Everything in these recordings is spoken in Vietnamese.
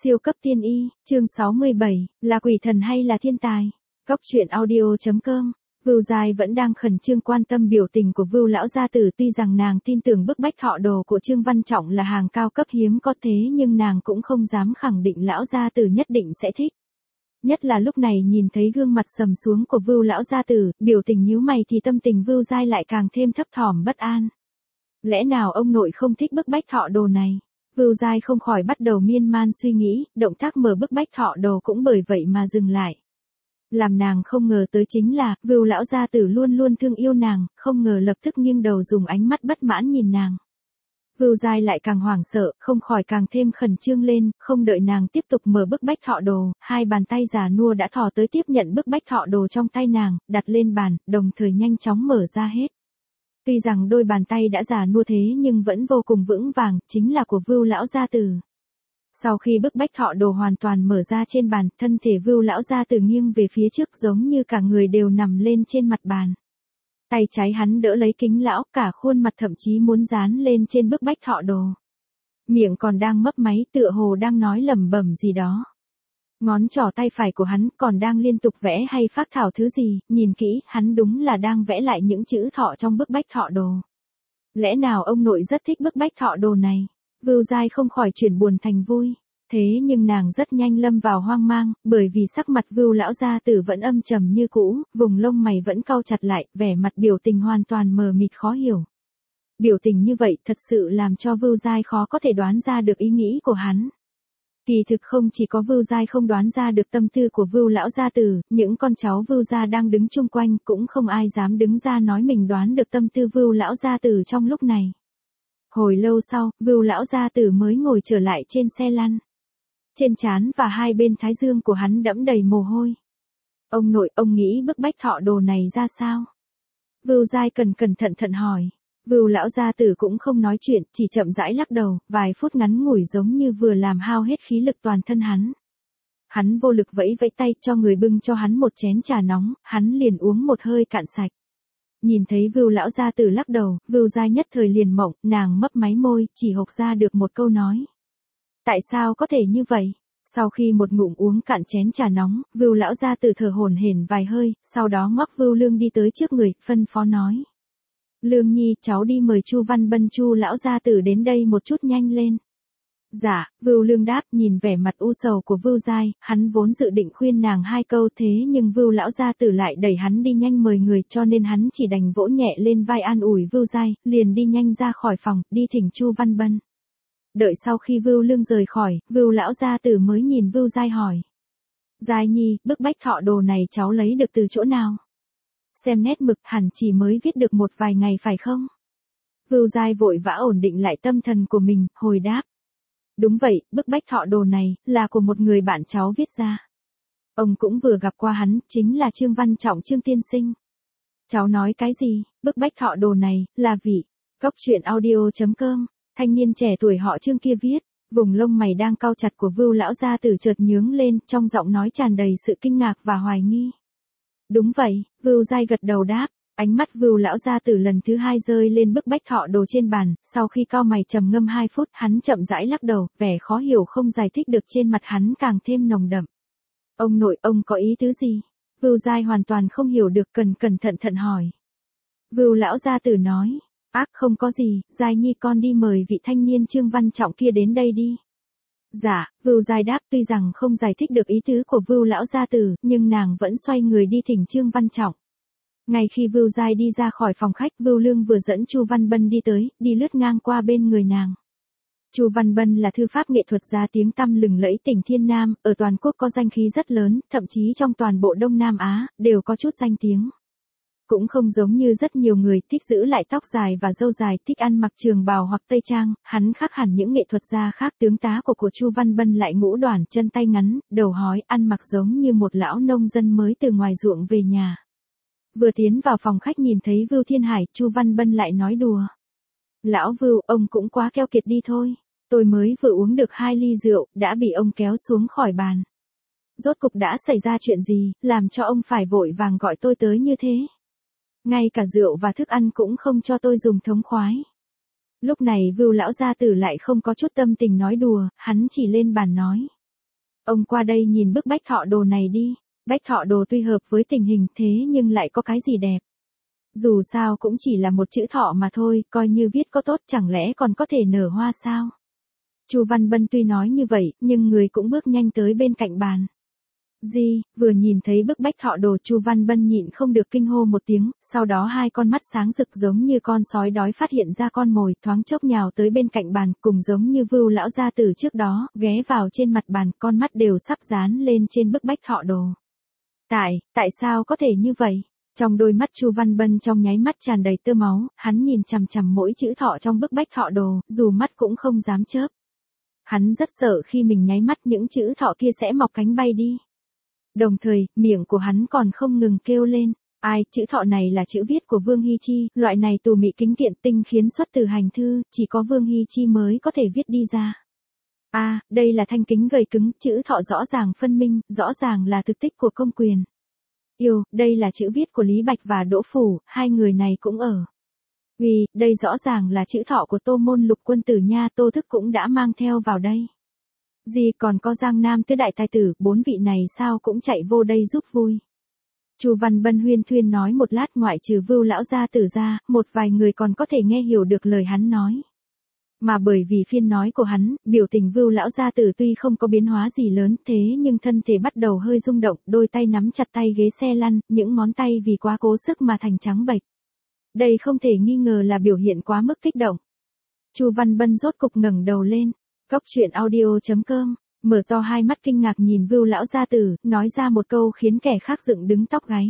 Siêu cấp tiên y, chương 67, là quỷ thần hay là thiên tài? Góc truyện audio.com. Vưu Giai vẫn đang khẩn trương quan tâm biểu tình của Vưu lão gia tử, tuy rằng nàng tin tưởng bức bách thọ đồ của Trương Văn Trọng là hàng cao cấp hiếm có thế nhưng nàng cũng không dám khẳng định lão gia tử nhất định sẽ thích. Nhất là lúc này nhìn thấy gương mặt sầm xuống của Vưu lão gia tử, biểu tình nhíu mày thì tâm tình Vưu Giai lại càng thêm thấp thỏm bất an. Lẽ nào ông nội không thích bức bách thọ đồ này? Vưu Giai không khỏi bắt đầu miên man suy nghĩ, động tác mở bức bách thọ đồ cũng bởi vậy mà dừng lại. Làm nàng không ngờ tới chính là, Vưu lão gia tử luôn luôn thương yêu nàng, không ngờ lập tức nghiêng đầu dùng ánh mắt bất mãn nhìn nàng. Vưu Giai lại càng hoảng sợ, không khỏi càng thêm khẩn trương lên, không đợi nàng tiếp tục mở bức bách thọ đồ, hai bàn tay già nua đã thò tới tiếp nhận bức bách thọ đồ trong tay nàng, đặt lên bàn, đồng thời nhanh chóng mở ra hết. Tuy rằng đôi bàn tay đã già nua thế nhưng vẫn vô cùng vững vàng, chính là của Vưu lão gia tử. Sau khi bức bách thọ đồ hoàn toàn mở ra trên bàn, thân thể Vưu lão gia tử nghiêng về phía trước giống như cả người đều nằm lên trên mặt bàn. Tay trái hắn đỡ lấy kính lão, cả khuôn mặt thậm chí muốn dán lên trên bức bách thọ đồ. Miệng còn đang mấp máy tựa hồ đang nói lẩm bẩm gì đó. Ngón trỏ tay phải của hắn còn đang liên tục vẽ hay phác thảo thứ gì, nhìn kỹ, hắn đúng là đang vẽ lại những chữ thọ trong bức bách thọ đồ. Lẽ nào ông nội rất thích bức bách thọ đồ này? Vưu Giai không khỏi chuyển buồn thành vui. Thế nhưng nàng rất nhanh lâm vào hoang mang, bởi vì sắc mặt Vưu lão gia tử vẫn âm trầm như cũ, vùng lông mày vẫn cau chặt lại, vẻ mặt biểu tình hoàn toàn mờ mịt khó hiểu. Biểu tình như vậy thật sự làm cho Vưu Giai khó có thể đoán ra được ý nghĩ của hắn. Kỳ thực không chỉ có Vưu Giai không đoán ra được tâm tư của Vưu lão gia tử, những con cháu Vưu gia đang đứng chung quanh cũng không ai dám đứng ra nói mình đoán được tâm tư Vưu lão gia tử trong lúc này. Hồi lâu sau, Vưu lão gia tử mới ngồi trở lại trên xe lăn. Trên trán và hai bên thái dương của hắn đẫm đầy mồ hôi. Ông nội, ông nghĩ bức bách thọ đồ này ra sao? Vưu Giai cẩn thận hỏi. Vưu lão gia tử cũng không nói chuyện, chỉ chậm rãi lắc đầu, vài phút ngắn ngủi giống như vừa làm hao hết khí lực toàn thân hắn. Hắn vô lực vẫy vẫy tay cho người bưng cho hắn một chén trà nóng, hắn liền uống một hơi cạn sạch. Nhìn thấy Vưu lão gia tử lắc đầu, Vưu Giai nhất thời liền mộng, nàng mấp máy môi, chỉ hộc ra được một câu nói. Tại sao có thể như vậy? Sau khi một ngụm uống cạn chén trà nóng, Vưu lão gia tử thở hổn hển vài hơi, sau đó ngoắc Vưu Lương đi tới trước người, phân phó nói. Lương Nhi, cháu đi mời Chu Văn Bân Chu lão gia tử đến đây một chút nhanh lên. Dạ, Vưu Lương đáp, nhìn vẻ mặt u sầu của Vưu Giai, hắn vốn dự định khuyên nàng hai câu thế nhưng Vưu lão gia tử lại đẩy hắn đi nhanh mời người cho nên hắn chỉ đành vỗ nhẹ lên vai an ủi Vưu Giai, liền đi nhanh ra khỏi phòng, đi thỉnh Chu Văn Bân. Đợi sau khi Vưu Lương rời khỏi, Vưu lão gia tử mới nhìn Vưu Giai hỏi. Giai Nhi, bức bách thọ đồ này cháu lấy được từ chỗ nào? Xem nét mực hẳn chỉ mới viết được một vài ngày phải không? Vưu Giai vội vã ổn định lại tâm thần của mình, hồi đáp. Đúng vậy, bức bách thọ đồ này, là của một người bạn cháu viết ra. Ông cũng vừa gặp qua hắn, chính là Trương Văn Trọng Trương tiên sinh. Cháu nói cái gì, bức bách thọ đồ này, là vị. Góc truyện audio.com, thanh niên trẻ tuổi họ Trương kia viết, vùng lông mày đang cau chặt của Vưu lão gia tử chợt nhướng lên, trong giọng nói tràn đầy sự kinh ngạc và hoài nghi. Đúng vậy, Vưu Giai gật đầu đáp. Ánh mắt Vưu lão gia tử lần thứ hai rơi lên bức bách thọ đồ trên bàn, sau khi cau mày trầm ngâm 2 phút, hắn chậm rãi lắc đầu, vẻ khó hiểu không giải thích được trên mặt hắn càng thêm nồng đậm. Ông nội, ông có ý tứ gì? Vưu Giai hoàn toàn không hiểu được, cẩn thận hỏi. Vưu lão gia tử nói, ác không có gì, Giai Nhi con đi mời vị thanh niên Trương Văn Trọng kia đến đây đi. Dạ, Vưu Giai đáp, tuy rằng không giải thích được ý tứ của Vưu lão gia tử, nhưng nàng vẫn xoay người đi thỉnh Trương Văn Trọng. Ngay khi Vưu Giai đi ra khỏi phòng khách, Vưu Lương vừa dẫn Chu Văn Bân đi tới, đi lướt ngang qua bên người nàng. Chu Văn Bân là thư pháp nghệ thuật gia tiếng tăm lừng lẫy tỉnh Thiên Nam, ở toàn quốc có danh khí rất lớn, thậm chí trong toàn bộ Đông Nam Á, đều có chút danh tiếng. Cũng không giống như rất nhiều người thích giữ lại tóc dài và râu dài, thích ăn mặc trường bào hoặc tây trang, hắn khác hẳn những nghệ thuật gia khác. Tướng tá của Chu Văn Bân lại ngũ đoản, chân tay ngắn, đầu hói, ăn mặc giống như một lão nông dân mới từ ngoài ruộng về nhà. Vừa tiến vào phòng khách nhìn thấy Vưu Thiên Hải, Chu Văn Bân lại nói đùa. Lão Vưu, ông cũng quá keo kiệt đi thôi. Tôi mới vừa uống được 2 ly rượu, đã bị ông kéo xuống khỏi bàn. Rốt cục đã xảy ra chuyện gì, làm cho ông phải vội vàng gọi tôi tới như thế? Ngay cả rượu và thức ăn cũng không cho tôi dùng thống khoái. Lúc này Vưu lão gia tử lại không có chút tâm tình nói đùa, hắn chỉ lên bàn nói. Ông qua đây nhìn bức bách thọ đồ này đi. Bách thọ đồ tuy hợp với tình hình thế nhưng lại có cái gì đẹp. Dù sao cũng chỉ là một chữ thọ mà thôi, coi như viết có tốt chẳng lẽ còn có thể nở hoa sao? Chu Văn Bân tuy nói như vậy, nhưng người cũng bước nhanh tới bên cạnh bàn. Vừa nhìn thấy bức bách thọ đồ Chu Văn Bân nhịn không được kinh hô một tiếng, sau đó hai con mắt sáng rực giống như con sói đói phát hiện ra con mồi, thoáng chốc nhào tới bên cạnh bàn, cùng giống như Vưu lão gia tử trước đó, ghé vào trên mặt bàn, con mắt đều sắp dán lên trên bức bách thọ đồ. Tại sao có thể như vậy? Trong đôi mắt Chu Văn Bân trong nháy mắt tràn đầy tơ máu, hắn nhìn chằm chằm mỗi chữ thọ trong bức bách thọ đồ, dù mắt cũng không dám chớp. Hắn rất sợ khi mình nháy mắt những chữ thọ kia sẽ mọc cánh bay đi. Đồng thời, miệng của hắn còn không ngừng kêu lên, chữ thọ này là chữ viết của Vương Hy Chi, loại này tù mị kính kiện tinh khiến xuất từ hành thư, chỉ có Vương Hy Chi mới có thể viết đi ra. Đây là thanh kính gầy cứng, chữ thọ rõ ràng phân minh, rõ ràng là thực tích của công quyền. Đây là chữ viết của Lý Bạch và Đỗ Phủ, hai người này cũng ở. Đây rõ ràng là chữ thọ của Tô Môn Lục quân tử nha, Tô Thức cũng đã mang theo vào đây. Còn có Giang Nam tứ đại tài tử, 4 vị này sao cũng chạy vô đây giúp vui. Chu Văn Bân huyên thuyên nói một lát, ngoại trừ Vưu lão gia tử ra, một vài người còn có thể nghe hiểu được lời hắn nói. Mà bởi vì phiên nói của hắn, biểu tình Vưu lão gia tử tuy không có biến hóa gì lớn, thế nhưng thân thể bắt đầu hơi rung động, đôi tay nắm chặt tay ghế xe lăn, những ngón tay vì quá cố sức mà thành trắng bệch. Đây không thể nghi ngờ là biểu hiện quá mức kích động. Chu Văn Bân rốt cục ngẩng đầu lên. Cốc truyện audio.com, mở to hai mắt kinh ngạc nhìn Vưu lão gia tử, nói ra một câu khiến kẻ khác dựng đứng tóc gáy.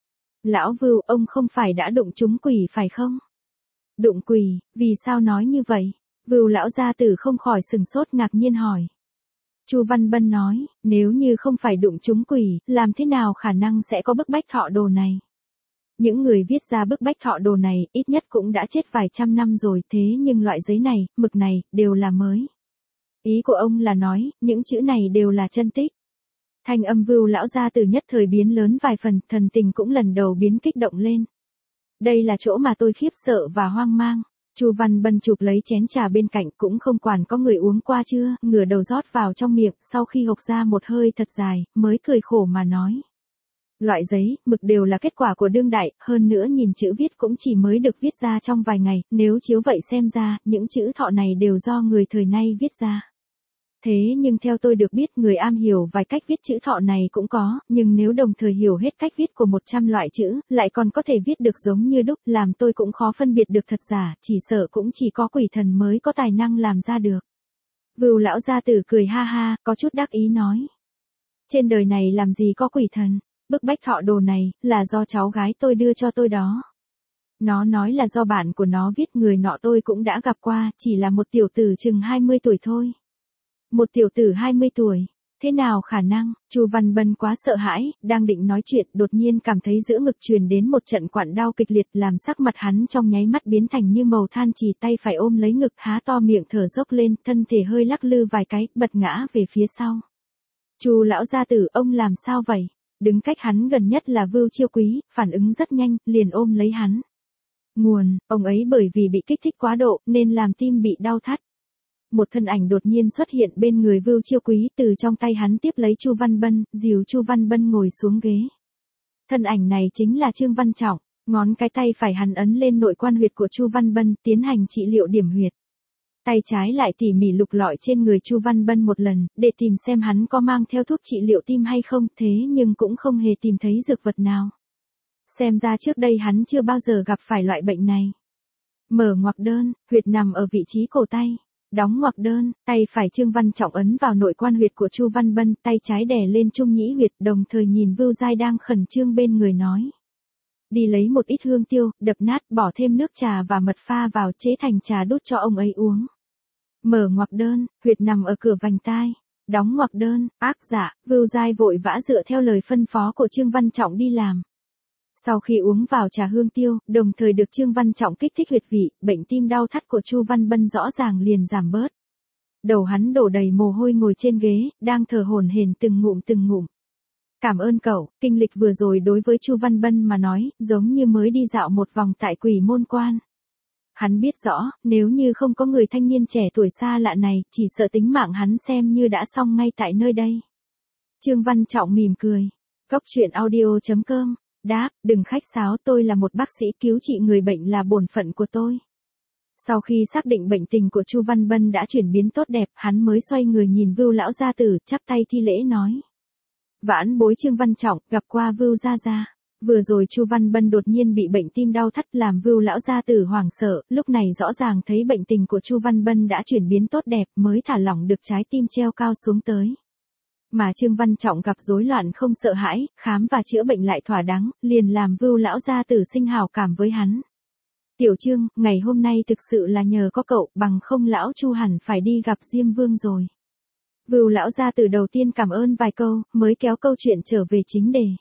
Lão Vưu, ông không phải đã đụng trúng quỷ phải không? Đụng quỷ, vì sao nói như vậy? Vưu lão gia tử không khỏi sừng sốt ngạc nhiên hỏi. Chu Văn Bân nói, nếu như không phải đụng trúng quỷ, làm thế nào khả năng sẽ có bức bách thọ đồ này? Những người viết ra bức bách thọ đồ này, ít nhất cũng đã chết vài trăm năm rồi, thế nhưng loại giấy này, mực này, đều là mới. Ý của ông là nói, những chữ này đều là chân tích. Thanh âm Vưu lão gia tử nhất thời biến lớn vài phần, thần tình cũng lần đầu biến kích động lên. Đây là chỗ mà tôi khiếp sợ và hoang mang. Chu Văn Bân chụp lấy chén trà bên cạnh, cũng không quản có người uống qua chưa, ngửa đầu rót vào trong miệng, sau khi hộc ra một hơi thật dài, mới cười khổ mà nói. Loại giấy, mực đều là kết quả của đương đại, hơn nữa nhìn chữ viết cũng chỉ mới được viết ra trong vài ngày, nếu chiếu vậy xem ra, những chữ thọ này đều do người thời nay viết ra. Thế nhưng theo tôi được biết, người am hiểu vài cách viết chữ thọ này cũng có, nhưng nếu đồng thời hiểu hết cách viết của 100 loại chữ, lại còn có thể viết được giống như đúc, làm tôi cũng khó phân biệt được thật giả, chỉ sợ cũng chỉ có quỷ thần mới có tài năng làm ra được. Vưu lão gia tử cười ha ha, có chút đắc ý nói. Trên đời này làm gì có quỷ thần, bức bách thọ đồ này, là do cháu gái tôi đưa cho tôi đó. Nó nói là do bạn của nó viết, người nọ tôi cũng đã gặp qua, chỉ là một tiểu tử chừng 20 tuổi thôi. Một tiểu tử 20 tuổi, thế nào khả năng? Chu Văn Bân quá sợ hãi, đang định nói chuyện, đột nhiên cảm thấy giữa ngực truyền đến một trận quặn đau kịch liệt, làm sắc mặt hắn trong nháy mắt biến thành như màu than trì, tay phải ôm lấy ngực, há to miệng thở dốc lên, thân thể hơi lắc lư vài cái, bật ngã về phía sau. Chu lão gia tử, ông làm sao vậy? Đứng cách hắn gần nhất là Vưu Chiêu Quý, phản ứng rất nhanh, liền ôm lấy hắn. Ông ấy bởi vì bị kích thích quá độ, nên làm tim bị đau thắt. Một thân ảnh đột nhiên xuất hiện bên người Vưu Chiêu Quý, từ trong tay hắn tiếp lấy Chu Văn Bân, dìu Chu Văn Bân ngồi xuống ghế. Thân ảnh này chính là Trương Văn Trọng, ngón cái tay phải hắn ấn lên nội quan huyệt của Chu Văn Bân, tiến hành trị liệu điểm huyệt. Tay trái lại tỉ mỉ lục lọi trên người Chu Văn Bân một lần, để tìm xem hắn có mang theo thuốc trị liệu tim hay không, thế nhưng cũng không hề tìm thấy dược vật nào. Xem ra trước đây hắn chưa bao giờ gặp phải loại bệnh này. Mở ngoặc đơn, huyệt nằm ở vị trí cổ tay. Đóng ngoặc đơn, tay phải Trương Văn Trọng ấn vào nội quan huyệt của Chu Văn Bân, tay trái đè lên trung nhĩ huyệt, đồng thời nhìn Vưu Giai đang khẩn trương bên người nói. Đi lấy một ít hương tiêu, đập nát, bỏ thêm nước trà và mật pha vào, chế thành trà đút cho ông ấy uống. Mở ngoặc đơn, huyệt nằm ở cửa vành tai. Đóng ngoặc đơn, dạ, Vưu Giai vội vã dựa theo lời phân phó của Trương Văn Trọng đi làm. Sau khi uống vào trà hương tiêu, đồng thời được Trương Văn Trọng kích thích huyệt vị, bệnh tim đau thắt của Chu Văn Bân rõ ràng liền giảm bớt. Đầu hắn đổ đầy mồ hôi ngồi trên ghế, đang thở hổn hển từng ngụm. Cảm ơn cậu, kinh lịch vừa rồi đối với Chu Văn Bân mà nói, giống như mới đi dạo một vòng tại Quỷ Môn Quan. Hắn biết rõ, nếu như không có người thanh niên trẻ tuổi xa lạ này, chỉ sợ tính mạng hắn xem như đã xong ngay tại nơi đây. Trương Văn Trọng mỉm cười. Cốc truyện audio.com, đáp, đừng khách sáo, tôi là một bác sĩ, cứu trị người bệnh là bổn phận của tôi. Sau khi xác định bệnh tình của Chu Văn Bân đã chuyển biến tốt đẹp, hắn mới xoay người nhìn Vưu lão gia tử, chắp tay thi lễ nói. Vãn bối Trương Văn Trọng, gặp qua Vưu gia gia. Vừa rồi Chu Văn Bân đột nhiên bị bệnh tim đau thắt làm Vưu lão gia tử hoảng sợ, lúc này rõ ràng thấy bệnh tình của Chu Văn Bân đã chuyển biến tốt đẹp, mới thả lỏng được trái tim treo cao xuống tới. Mà Trương Văn Trọng gặp rối loạn không sợ hãi, khám và chữa bệnh lại thỏa đáng, liền làm Vưu lão gia tử sinh hảo cảm với hắn. Tiểu Trương, ngày hôm nay thực sự là nhờ có cậu, bằng không lão Chu hẳn phải đi gặp Diêm Vương rồi. Vưu lão gia tử đầu tiên cảm ơn vài câu, mới kéo câu chuyện trở về chính đề.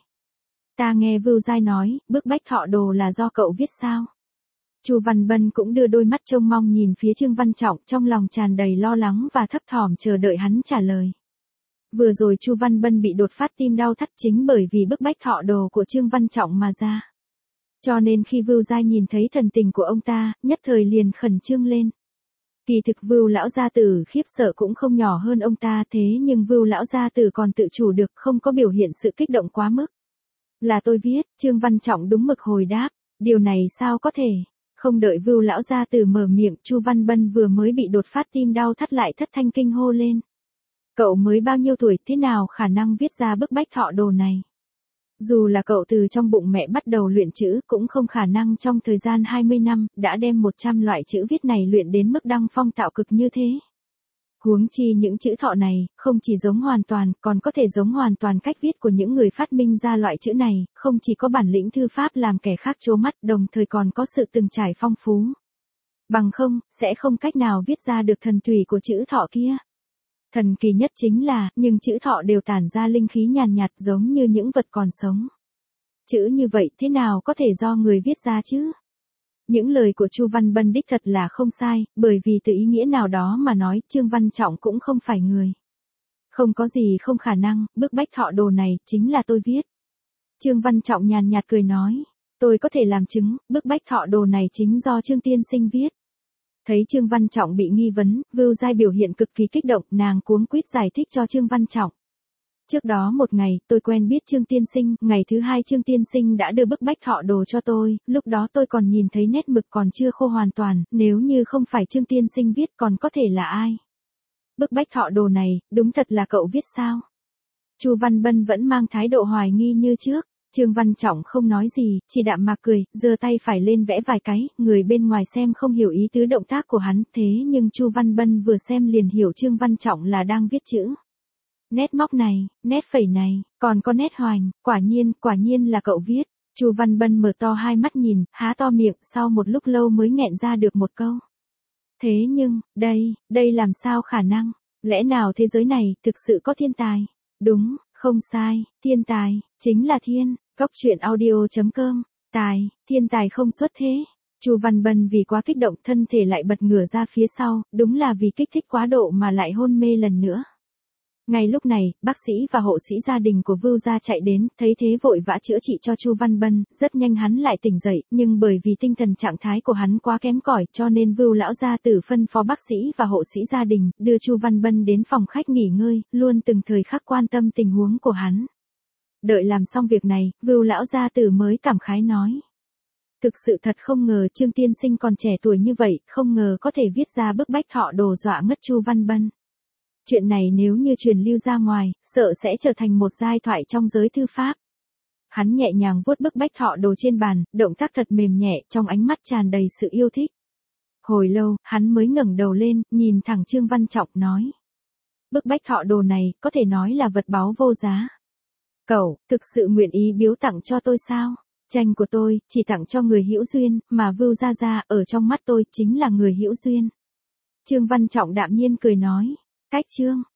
Ta nghe Vưu Giai nói, bức bách thọ đồ là do cậu viết sao? Chu Văn Bân cũng đưa đôi mắt trông mong nhìn phía Trương Văn Trọng, trong lòng tràn đầy lo lắng và thấp thỏm chờ đợi hắn trả lời. Vừa rồi Chu Văn Bân bị đột phát tim đau thắt chính bởi vì bức bách thọ đồ của Trương Văn Trọng mà ra. Cho nên khi Vưu Giai nhìn thấy thần tình của ông ta, nhất thời liền khẩn trương lên. Kỳ thực Vưu lão gia tử khiếp sợ cũng không nhỏ hơn ông ta, thế nhưng Vưu lão gia tử còn tự chủ được, không có biểu hiện sự kích động quá mức. Là tôi viết, Trương Văn Trọng đúng mực hồi đáp, điều này sao có thể? Không đợi Vưu lão gia tử mở miệng, Chu Văn Bân vừa mới bị đột phát tim đau thắt lại thất thanh kinh hô lên. Cậu mới bao nhiêu tuổi, thế nào khả năng viết ra bức bách thọ đồ này? Dù là cậu từ trong bụng mẹ bắt đầu luyện chữ, cũng không khả năng trong thời gian 20 năm, đã đem 100 loại chữ viết này luyện đến mức đăng phong tạo cực như thế. Huống chi những chữ thọ này, không chỉ giống hoàn toàn, còn có thể giống hoàn toàn cách viết của những người phát minh ra loại chữ này, không chỉ có bản lĩnh thư pháp làm kẻ khác trố mắt, đồng thời còn có sự từng trải phong phú. Bằng không, sẽ không cách nào viết ra được thần thủy của chữ thọ kia. Thần kỳ nhất chính là, nhưng chữ thọ đều tản ra linh khí nhàn nhạt giống như những vật còn sống. Chữ như vậy thế nào có thể do người viết ra chứ? Những lời của Chu Văn Bân đích thật là không sai, bởi vì từ ý nghĩa nào đó mà nói, Trương Văn Trọng cũng không phải người. Không có gì không khả năng, bức bách thọ đồ này, chính là tôi viết. Trương Văn Trọng nhàn nhạt cười nói, tôi có thể làm chứng, bức bách thọ đồ này chính do Trương tiên sinh viết. Thấy Trương Văn Trọng bị nghi vấn, Vưu Giai biểu hiện cực kỳ kích động, nàng cuống quýt giải thích cho Trương Văn Trọng. Trước đó một ngày, tôi quen biết Trương tiên sinh, ngày thứ hai Trương tiên sinh đã đưa bức bách thọ đồ cho tôi, lúc đó tôi còn nhìn thấy nét mực còn chưa khô hoàn toàn, nếu như không phải Trương tiên sinh viết còn có thể là ai? Bức bách thọ đồ này, đúng thật là cậu viết sao? Chu Văn Bân vẫn mang thái độ hoài nghi như trước. Trương Văn Trọng không nói gì, chỉ đạm mạc cười, giơ tay phải lên vẽ vài cái, người bên ngoài xem không hiểu ý tứ động tác của hắn, thế nhưng Chu Văn Bân vừa xem liền hiểu Trương Văn Trọng là đang viết chữ. Nét móc này, nét phẩy này, còn có nét hoành, quả nhiên là cậu viết. Chu Văn Bân mở to hai mắt nhìn, há to miệng, sau một lúc lâu mới nghẹn ra được một câu. Thế nhưng, đây làm sao khả năng? Lẽ nào thế giới này thực sự có thiên tài? Đúng. Không sai, thiên tài, chính là thiên, cốc truyện audio.com, thiên tài không xuất thế. Chu Văn Bân vì quá kích động thân thể lại bật ngửa ra phía sau, đúng là vì kích thích quá độ mà lại hôn mê lần nữa. Ngay lúc này, bác sĩ và hộ sĩ gia đình của Vưu gia chạy đến, thấy thế vội vã chữa trị cho Chu Văn Bân, rất nhanh hắn lại tỉnh dậy, nhưng bởi vì tinh thần trạng thái của hắn quá kém cỏi, cho nên Vưu lão gia tử phân phó bác sĩ và hộ sĩ gia đình, đưa Chu Văn Bân đến phòng khách nghỉ ngơi, luôn từng thời khắc quan tâm tình huống của hắn. Đợi làm xong việc này, Vưu lão gia tử mới cảm khái nói. Thực sự thật không ngờ Trương tiên sinh còn trẻ tuổi như vậy, không ngờ có thể viết ra bức bách thọ đồ dọa ngất Chu Văn Bân. Chuyện này nếu như truyền lưu ra ngoài, sợ sẽ trở thành một giai thoại trong giới thư pháp. Hắn nhẹ nhàng vuốt bức bách thọ đồ trên bàn, động tác thật mềm nhẹ, trong ánh mắt tràn đầy sự yêu thích. Hồi lâu, hắn mới ngẩng đầu lên, nhìn thẳng Trương Văn Trọng nói. Bức bách thọ đồ này, có thể nói là vật báu vô giá. Cậu, thực sự nguyện ý biếu tặng cho tôi sao? Tranh của tôi, chỉ tặng cho người hữu duyên, mà Vưu gia gia, ở trong mắt tôi, chính là người hữu duyên. Trương Văn Trọng đạm nhiên cười nói. Cách Trương,